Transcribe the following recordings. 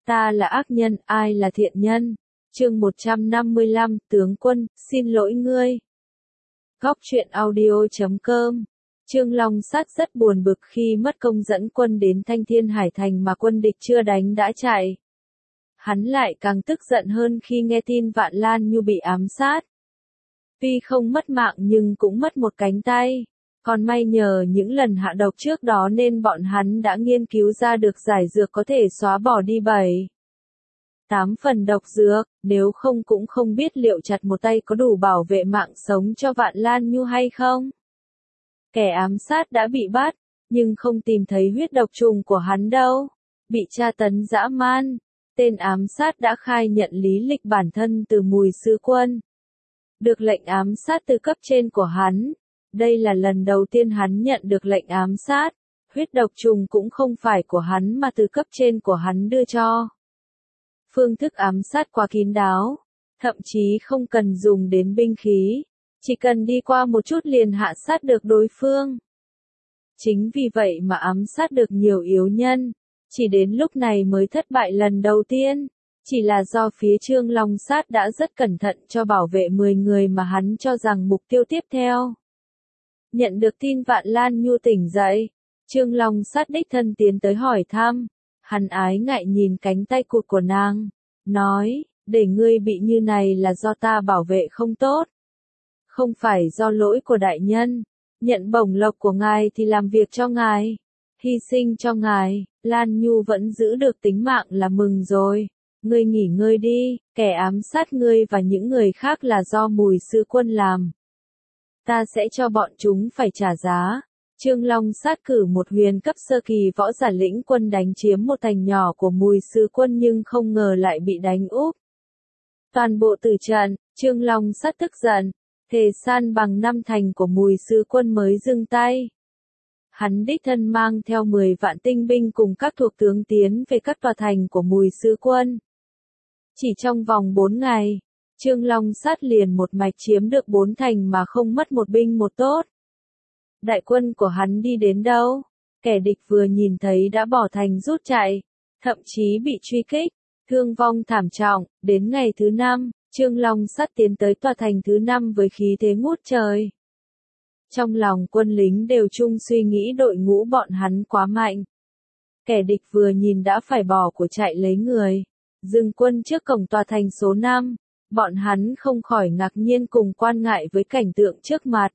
Ta là ác nhân, ai là thiện nhân? Chương 155, tướng quân, xin lỗi ngươi. Góc truyện audio.com. Trương Long Sát rất buồn bực khi mất công dẫn quân đến Thanh Thiên Hải Thành mà quân địch chưa đánh đã chạy. Hắn lại càng tức giận hơn khi nghe tin Vạn Lan Nhu bị ám sát. Tuy không mất mạng nhưng cũng mất một cánh tay. Còn may nhờ những lần hạ độc trước đó nên bọn hắn đã nghiên cứu ra được giải dược có thể xóa bỏ đi 7-8 phần độc dược, nếu không cũng không biết liệu chặt một tay có đủ bảo vệ mạng sống cho Vạn Lan Nhu hay không. Kẻ ám sát đã bị bắt, nhưng không tìm thấy huyết độc trùng của hắn đâu. Bị tra tấn dã man, tên ám sát đã khai nhận lý lịch bản thân từ Mùi Sứ Quân. Được lệnh ám sát từ cấp trên của hắn. Đây là lần đầu tiên hắn nhận được lệnh ám sát, huyết độc trùng cũng không phải của hắn mà từ cấp trên của hắn đưa cho. Phương thức ám sát quá kín đáo, thậm chí không cần dùng đến binh khí, chỉ cần đi qua một chút liền hạ sát được đối phương. Chính vì vậy mà ám sát được nhiều yếu nhân, chỉ đến lúc này mới thất bại lần đầu tiên, chỉ là do phía Trương Long Sát đã rất cẩn thận cho bảo vệ 10 người mà hắn cho rằng mục tiêu tiếp theo. Nhận được tin Vạn Lan Nhu tỉnh dậy, Trương Long Sát đích thân tiến tới hỏi thăm, hắn ái ngại nhìn cánh tay cụt của nàng, nói, để ngươi bị như này là do ta bảo vệ không tốt. Không phải do lỗi của đại nhân, nhận bổng lộc của ngài thì làm việc cho ngài, hy sinh cho ngài, Lan Nhu vẫn giữ được tính mạng là mừng rồi. Ngươi nghỉ ngơi đi, kẻ ám sát ngươi và những người khác là do Mùi Sứ Quân làm. Ta sẽ cho bọn chúng phải trả giá. Trương Long Sát cử một huyền cấp sơ kỳ võ giả lĩnh quân đánh chiếm một thành nhỏ của Mùi Sứ Quân nhưng không ngờ lại bị đánh úp. Toàn bộ tử trận, Trương Long Sát tức giận, thề san bằng 5 thành của Mùi Sứ Quân mới dừng tay. Hắn đích thân mang theo 10 vạn tinh binh cùng các thuộc tướng tiến về các tòa thành của Mùi Sứ Quân. Chỉ trong vòng 4 ngày, Trương Long Sát liền một mạch chiếm được 4 thành mà không mất một binh một tốt. Đại quân của hắn đi đến đâu? Kẻ địch vừa nhìn thấy đã bỏ thành rút chạy, thậm chí bị truy kích, thương vong thảm trọng. Đến ngày thứ 5, Trương Long Sát tiến tới tòa thành thứ 5 với khí thế ngút trời. Trong lòng quân lính đều chung suy nghĩ đội ngũ bọn hắn quá mạnh. Kẻ địch vừa nhìn đã phải bỏ của chạy lấy người. Dừng quân trước cổng tòa thành số 5, bọn hắn không khỏi ngạc nhiên cùng quan ngại với cảnh tượng trước mặt.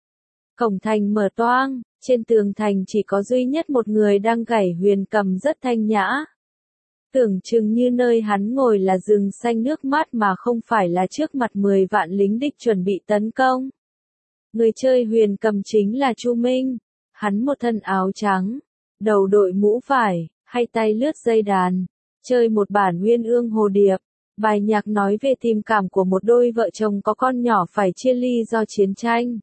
Cổng thành mở toang, trên tường thành chỉ có duy nhất một người đang gảy huyền cầm rất thanh nhã. Tưởng chừng như nơi hắn ngồi là rừng xanh nước mát mà không phải là trước mặt 10 vạn lính địch chuẩn bị tấn công. Người chơi huyền cầm chính là Chu Minh, hắn một thân áo trắng, đầu đội mũ vải, hai tay lướt dây đàn. Chơi một bản Uyên Ương Hồ Điệp, bài nhạc nói về tình cảm của một đôi vợ chồng có con nhỏ phải chia ly do chiến tranh.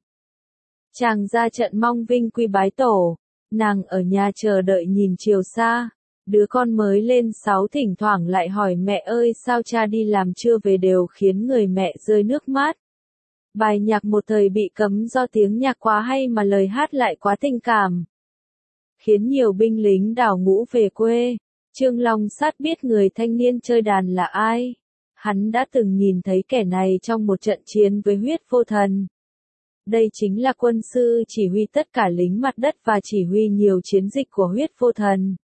Chàng ra trận mong vinh quy bái tổ, nàng ở nhà chờ đợi nhìn chiều xa, đứa con mới lên 6 thỉnh thoảng lại hỏi mẹ ơi sao cha đi làm chưa về đều khiến người mẹ rơi nước mắt. Bài nhạc một thời bị cấm do tiếng nhạc quá hay mà lời hát lại quá tình cảm, khiến nhiều binh lính đào ngũ về quê. Trương Long Sát biết người thanh niên chơi đàn là ai. Hắn đã từng nhìn thấy kẻ này trong một trận chiến với Huyết Vô Thần. Đây chính là quân sư chỉ huy tất cả lính mặt đất và chỉ huy nhiều chiến dịch của Huyết Vô Thần.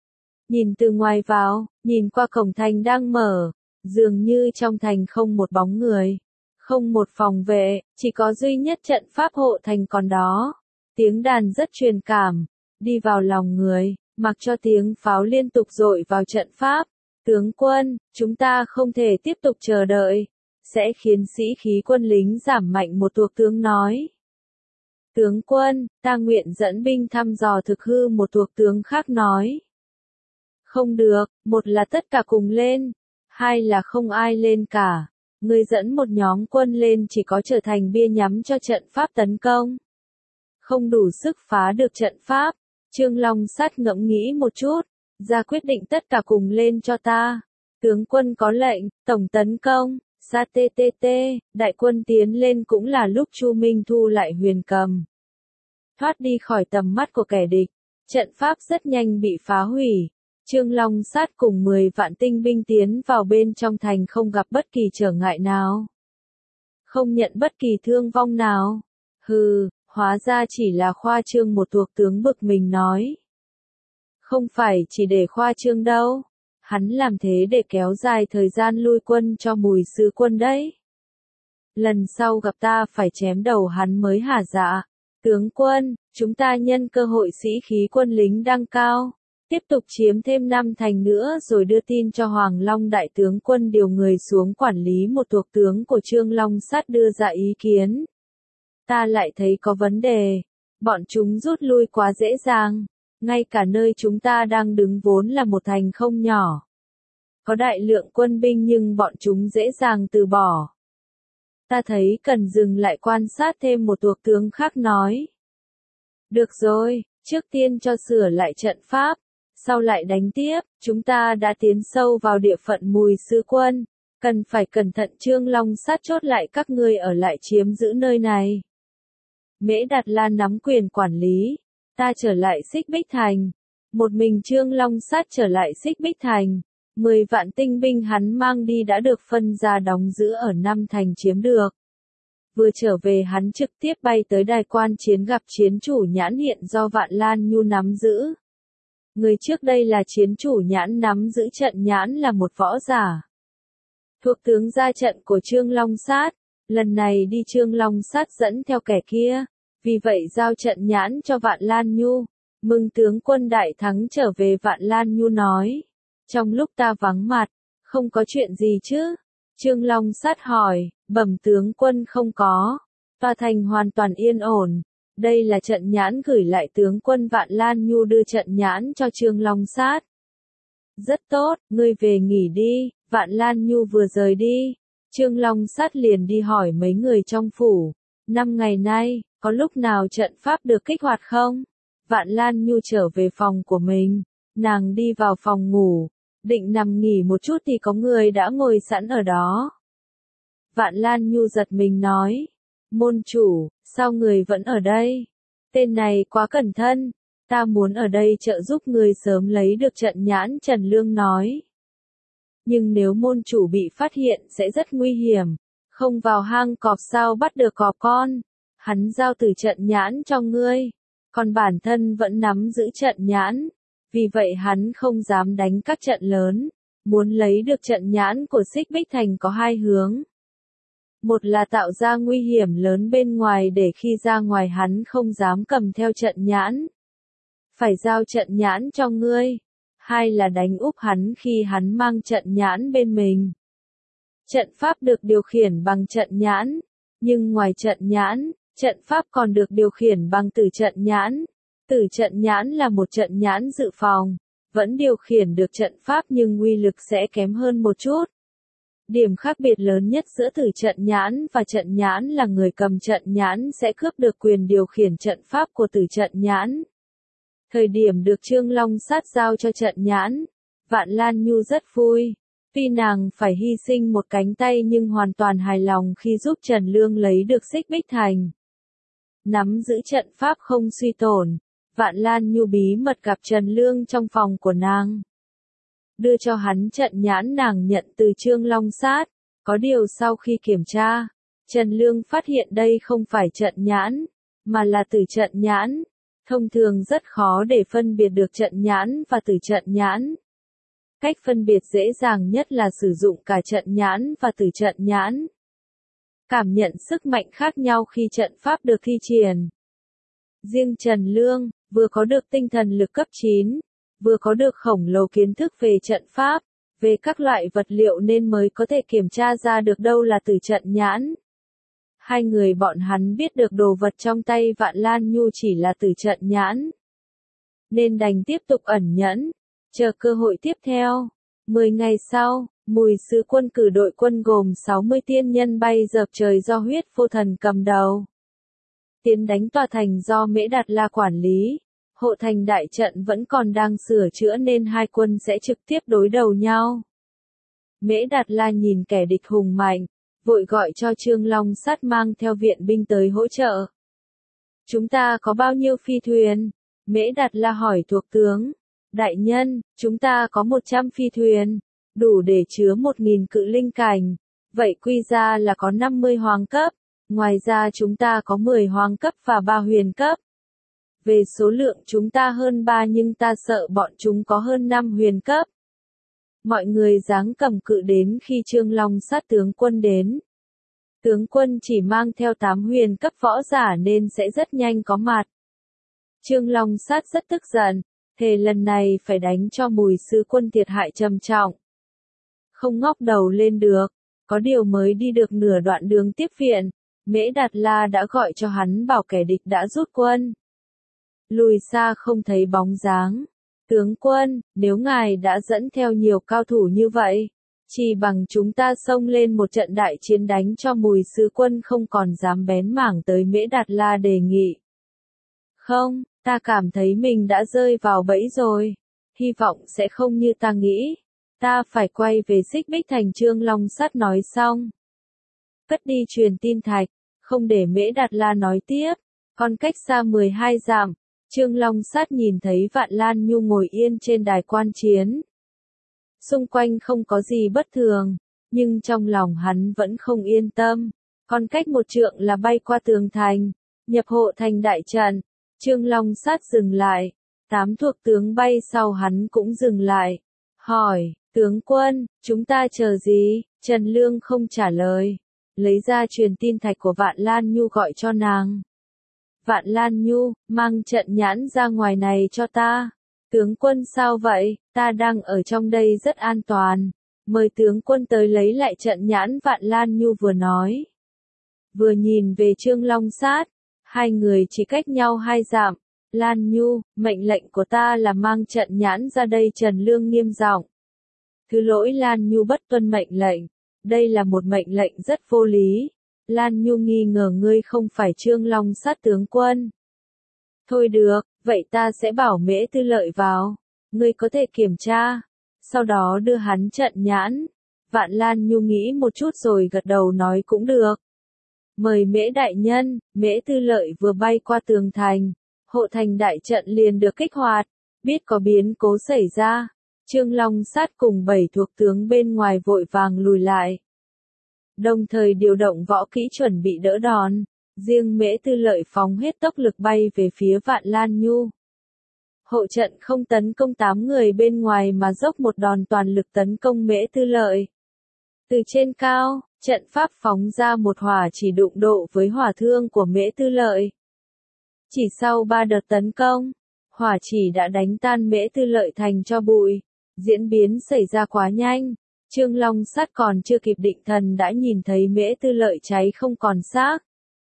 Nhìn từ ngoài vào, nhìn qua cổng thành đang mở, dường như trong thành không một bóng người, không một phòng vệ, chỉ có duy nhất trận pháp hộ thành còn đó. Tiếng đàn rất truyền cảm, đi vào lòng người. Mặc cho tiếng pháo liên tục dội vào trận pháp, tướng quân, chúng ta không thể tiếp tục chờ đợi, sẽ khiến sĩ khí quân lính giảm mạnh, một thuộc tướng nói. Tướng quân, ta nguyện dẫn binh thăm dò thực hư, một thuộc tướng khác nói. Không được, một là tất cả cùng lên, hai là không ai lên cả, người dẫn một nhóm quân lên chỉ có trở thành bia nhắm cho trận pháp tấn công. Không đủ sức phá được trận pháp. Trương Long Sát ngẫm nghĩ một chút, ra quyết định tất cả cùng lên cho ta. Tướng quân có lệnh, tổng tấn công, sa TTT, đại quân tiến lên cũng là lúc Chu Minh thu lại huyền cầm. Thoát đi khỏi tầm mắt của kẻ địch, trận pháp rất nhanh bị phá hủy. Trương Long Sát cùng 10 vạn tinh binh tiến vào bên trong thành không gặp bất kỳ trở ngại nào. Không nhận bất kỳ thương vong nào. Hừ, hóa ra chỉ là khoa trương, một thuộc tướng bực mình nói. Không phải chỉ để khoa trương đâu. Hắn làm thế để kéo dài thời gian lui quân cho Mùi sứ quân đấy. Lần sau gặp ta phải chém đầu hắn mới hả dạ. Tướng quân, chúng ta nhân cơ hội sĩ khí quân lính đang cao. Tiếp tục chiếm thêm 5 thành nữa rồi đưa tin cho Hoàng Long đại tướng quân điều người xuống quản lý. Một thuộc tướng của Trương Long Sát đưa ra ý kiến. Ta lại thấy có vấn đề. Bọn chúng rút lui quá dễ dàng. Ngay cả nơi chúng ta đang đứng vốn là một thành không nhỏ. Có đại lượng quân binh nhưng bọn chúng dễ dàng từ bỏ. Ta thấy cần dừng lại quan sát thêm, một thuộc tướng khác nói. Được rồi, trước tiên cho sửa lại trận pháp, sau lại đánh tiếp. Chúng ta đã tiến sâu vào địa phận Mùi sứ quân, cần phải cẩn thận. Trương Long Sát chốt lại các ngươi ở lại chiếm giữ nơi này. Mễ Đạt La nắm quyền quản lý. Ta trở lại Xích Bích Thành. Một mình Trương Long Sát trở lại Xích Bích Thành. 10 vạn tinh binh hắn mang đi đã được phân ra đóng giữ ở 5 thành chiếm được. Vừa trở về hắn trực tiếp bay tới đài quan chiến gặp chiến chủ Nhãn hiện do Vạn Lan Nhu nắm giữ. Người trước đây là chiến chủ Nhãn nắm giữ trận Nhãn là một võ giả. Thuộc tướng ra trận của Trương Long Sát. Lần này đi Trương Long Sát dẫn theo kẻ kia. Vì vậy giao trận Nhãn cho Vạn Lan Nhu. Mừng tướng quân đại thắng trở về. Vạn Lan Nhu nói. Trong lúc ta vắng mặt, không có chuyện gì chứ? Trương Long Sát hỏi, bẩm tướng quân không có. Tòa thành hoàn toàn yên ổn. Đây là trận Nhãn gửi lại tướng quân. Vạn Lan Nhu đưa trận Nhãn cho Trương Long Sát. Rất tốt, ngươi về nghỉ đi. Vạn Lan Nhu vừa rời đi. Trương Long Sát liền đi hỏi mấy người trong phủ. 5 ngày nay, có lúc nào trận pháp được kích hoạt không? Vạn Lan Nhu trở về phòng của mình. Nàng đi vào phòng ngủ. Định nằm nghỉ một chút thì có người đã ngồi sẵn ở đó. Vạn Lan Nhu giật mình nói. Môn chủ, sao người vẫn ở đây? Tên này quá cẩn thận. Ta muốn ở đây trợ giúp người sớm lấy được trận Nhãn. Trần Lương nói. Nhưng nếu môn chủ bị phát hiện sẽ rất nguy hiểm. Không vào hang cọp sao bắt được cọp con. Hắn giao từ trận Nhãn cho ngươi. Còn bản thân vẫn nắm giữ trận Nhãn. Vì vậy hắn không dám đánh các trận lớn. Muốn lấy được trận Nhãn của Xích Bích Thành có 2 hướng. Một là tạo ra nguy hiểm lớn bên ngoài để khi ra ngoài hắn không dám cầm theo trận Nhãn. Phải giao trận Nhãn cho ngươi. 2 là đánh úp hắn khi hắn mang trận Nhãn bên mình. Trận pháp được điều khiển bằng trận Nhãn. Nhưng ngoài trận Nhãn, trận pháp còn được điều khiển bằng tử trận Nhãn. Tử trận Nhãn là một trận Nhãn dự phòng, vẫn điều khiển được trận pháp nhưng uy lực sẽ kém hơn một chút. Điểm khác biệt lớn nhất giữa tử trận Nhãn và trận Nhãn là người cầm trận Nhãn sẽ cướp được quyền điều khiển trận pháp của tử trận Nhãn. Thời điểm được Trương Long Sát giao cho trận Nhãn, Vạn Lan Nhu rất vui. Tuy nàng phải hy sinh một cánh tay nhưng hoàn toàn hài lòng khi giúp Trần Lương lấy được Xích Bích Thành. Nắm giữ trận pháp không suy tổn. Vạn Lan Nhu bí mật gặp Trần Lương trong phòng của nàng. Đưa cho hắn trận Nhãn nàng nhận từ Trương Long Sát. Có điều sau khi kiểm tra, Trần Lương phát hiện đây không phải trận Nhãn, mà là tử trận Nhãn. Thông thường rất khó để phân biệt được trận Nhãn và tử trận Nhãn. Cách phân biệt dễ dàng nhất là sử dụng cả trận Nhãn và tử trận Nhãn. Cảm nhận sức mạnh khác nhau khi trận pháp được thi triển. Riêng Trần Lương, vừa có được tinh thần lực cấp 9, vừa có được khổng lồ kiến thức về trận pháp, về các loại vật liệu nên mới có thể kiểm tra ra được đâu là tử trận Nhãn. 2 người bọn hắn biết được đồ vật trong tay Vạn Lan Nhu chỉ là tử trận Nhãn. Nên đành tiếp tục ẩn nhẫn, chờ cơ hội tiếp theo. 10 ngày sau, Mùi sứ quân cử đội quân gồm 60 tiên nhân bay dợp trời do Huyết Vô Thần cầm đầu. Tiến đánh tòa thành do Mễ Đạt La quản lý. Hộ thành đại trận vẫn còn đang sửa chữa nên 2 quân sẽ trực tiếp đối đầu nhau. Mễ Đạt La nhìn kẻ địch hùng mạnh, vội gọi cho Trương Long Sát mang theo viện binh tới hỗ trợ. Chúng ta có bao nhiêu phi thuyền? Mễ Đạt La hỏi thuộc tướng. Đại nhân, chúng ta có 100 phi thuyền, đủ để chứa 1.000 cự linh cảnh. Vậy quy ra là có 50 hoàng cấp. Ngoài ra chúng ta có 10 hoàng cấp và 3 huyền cấp. Về số lượng chúng ta hơn 3 nhưng ta sợ bọn chúng có hơn 5 huyền cấp. Mọi người giáng cầm cự đến khi Trương Long Sát tướng quân đến. Tướng quân chỉ mang theo 8 huyền cấp võ giả nên sẽ rất nhanh có mặt. Trương Long Sát rất tức giận, thề lần này phải đánh cho Mùi sứ quân thiệt hại trầm trọng. Không ngóc đầu lên được, có điều mới đi được nửa đoạn đường tiếp viện, Mễ Đạt La đã gọi cho hắn bảo kẻ địch đã rút quân. Lùi xa không thấy bóng dáng. Tướng quân, nếu ngài đã dẫn theo nhiều cao thủ như vậy, chỉ bằng chúng ta xông lên một trận đại chiến đánh cho Mùi sứ quân không còn dám bén mảng tới. Mễ Đạt La đề nghị. Không, ta cảm thấy mình đã rơi vào bẫy rồi. Hy vọng sẽ không như ta nghĩ. Ta phải quay về Xích Bích Thành. Trương Long Sát nói xong. Cất đi truyền tin thạch, không để Mễ Đạt La nói tiếp. Còn cách xa 12 dặm, Trương Long Sát nhìn thấy Vạn Lan Nhu ngồi yên trên đài quan chiến. Xung quanh không có gì bất thường, nhưng trong lòng hắn vẫn không yên tâm. Còn cách một trượng là bay qua tường thành, nhập hộ thành đại trận. Trương Long Sát dừng lại, 8 thuộc tướng bay sau hắn cũng dừng lại. Hỏi, tướng quân, chúng ta chờ gì? Trần Lương không trả lời. Lấy ra truyền tin thạch của Vạn Lan Nhu gọi cho nàng. Vạn Lan Nhu, mang trận nhãn ra ngoài này cho ta. Tướng quân sao vậy? Ta đang ở trong đây rất an toàn. Mời tướng quân tới lấy lại trận nhãn. Vạn Lan Nhu vừa nói, vừa nhìn về Trương Long Sát. Hai người chỉ cách nhau 2 dặm. Lan Nhu, mệnh lệnh của ta là mang trận nhãn ra đây. Trần Lương nghiêm giọng. Thứ lỗi Lan Nhu bất tuân mệnh lệnh. Đây là một mệnh lệnh rất vô lý. Lan Nhu nghi ngờ ngươi không phải Trương Long Sát tướng quân. Thôi được, vậy ta sẽ bảo Mễ Tư Lợi vào. Ngươi có thể kiểm tra. Sau đó đưa hắn trận nhãn. Vạn Lan Nhu nghĩ một chút rồi gật đầu nói cũng được. Mời Mễ đại nhân. Mễ Tư Lợi vừa bay qua tường thành. Hộ thành đại trận liền được kích hoạt. Biết có biến cố xảy ra. Trương Long Sát cùng 7 thuộc tướng bên ngoài vội vàng lùi lại. Đồng thời điều động võ kỹ chuẩn bị đỡ đòn. Riêng Mễ Tư Lợi phóng hết tốc lực bay về phía Vạn Lan Nhu. Hộ trận không tấn công 8 người bên ngoài mà dốc một đòn toàn lực tấn công Mễ Tư Lợi. Từ trên cao, trận pháp phóng ra một hỏa chỉ đụng độ với hỏa thương của Mễ Tư Lợi. Chỉ sau 3 đợt tấn công, hỏa chỉ đã đánh tan Mễ Tư Lợi thành tro bụi. Diễn biến xảy ra quá nhanh. Trương Long Sát còn chưa kịp định thần đã nhìn thấy Mễ Tư Lợi cháy không còn xác.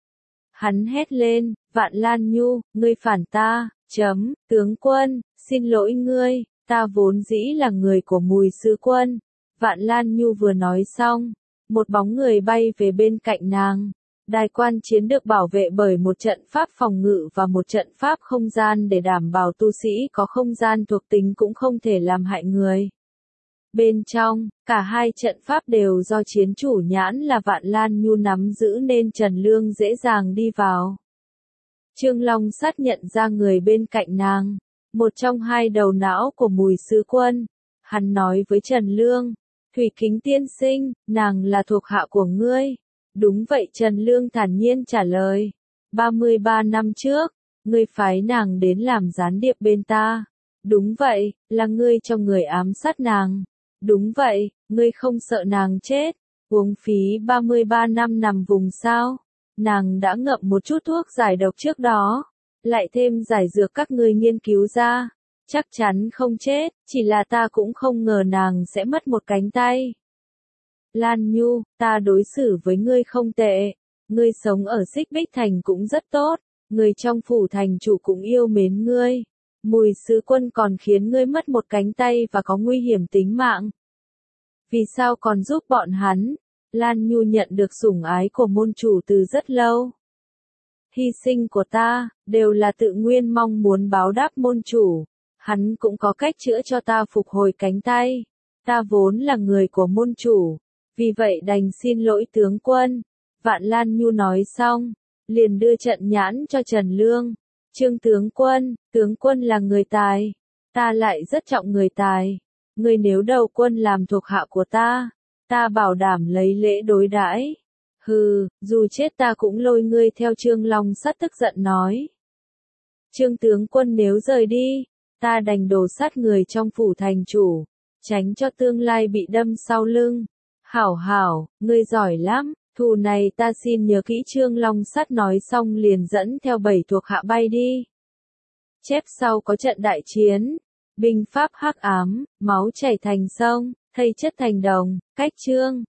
Hắn hét lên, Vạn Lan Nhu, ngươi phản ta, tướng quân, xin lỗi ngươi, ta vốn dĩ là người của Mùi sứ quân. Vạn Lan Nhu vừa nói xong, một bóng người bay về bên cạnh nàng. Đài quan chiến được bảo vệ bởi một trận pháp phòng ngự và một trận pháp không gian để đảm bảo tu sĩ có không gian thuộc tính cũng không thể làm hại người. Bên trong, cả hai trận pháp đều do chiến chủ nhãn là Vạn Lan Nhu nắm giữ nên Trần Lương dễ dàng đi vào. Trương Long Sát nhận ra người bên cạnh nàng, một trong 2 đầu não của Mùi sứ quân. Hắn nói với Trần Lương, Thủy Kính tiên sinh, nàng là thuộc hạ của ngươi. Đúng vậy, Trần Lương thản nhiên trả lời. 33 năm trước, ngươi phái nàng đến làm gián điệp bên ta. Đúng vậy, là ngươi cho người ám sát nàng. Đúng vậy, ngươi không sợ nàng chết. Uống phí 33 năm nằm vùng sao. Nàng đã ngậm một chút thuốc giải độc trước đó. Lại thêm giải dược các ngươi nghiên cứu ra. Chắc chắn không chết, chỉ là ta cũng không ngờ nàng sẽ mất một cánh tay. Lan Nhu, ta đối xử với ngươi không tệ. Ngươi sống ở Xích Bích Thành cũng rất tốt. Người trong phủ thành chủ cũng yêu mến ngươi. Mùi sứ quân còn khiến ngươi mất một cánh tay và có nguy hiểm tính mạng. Vì sao còn giúp bọn hắn? Lan Nhu nhận được sủng ái của môn chủ từ rất lâu. Hy sinh của ta, đều là tự nguyên mong muốn báo đáp môn chủ. Hắn cũng có cách chữa cho ta phục hồi cánh tay. Ta vốn là người của môn chủ. Vì vậy đành xin lỗi tướng quân. Vạn Lan Nhu nói xong, liền đưa trận nhãn cho Trần Lương. Trương tướng quân là người tài. ta lại rất trọng người tài. Ngươi nếu đầu quân làm thuộc hạ của ta bảo đảm lấy lễ đối đãi. Hừ, dù chết ta cũng lôi ngươi theo. Trương Long Sắt tức giận nói. Trương tướng quân nếu rời đi, ta đành đổ sát người trong phủ thành chủ, tránh cho tương lai bị đâm sau lưng. Hảo hảo, ngươi giỏi lắm, thù này ta xin nhớ kỹ. Trương Long Sắt nói xong liền dẫn theo 7 thuộc hạ bay đi. Chép sau có trận đại chiến, binh pháp hắc ám, máu chảy thành sông, thây chất thành đồng, cách chương.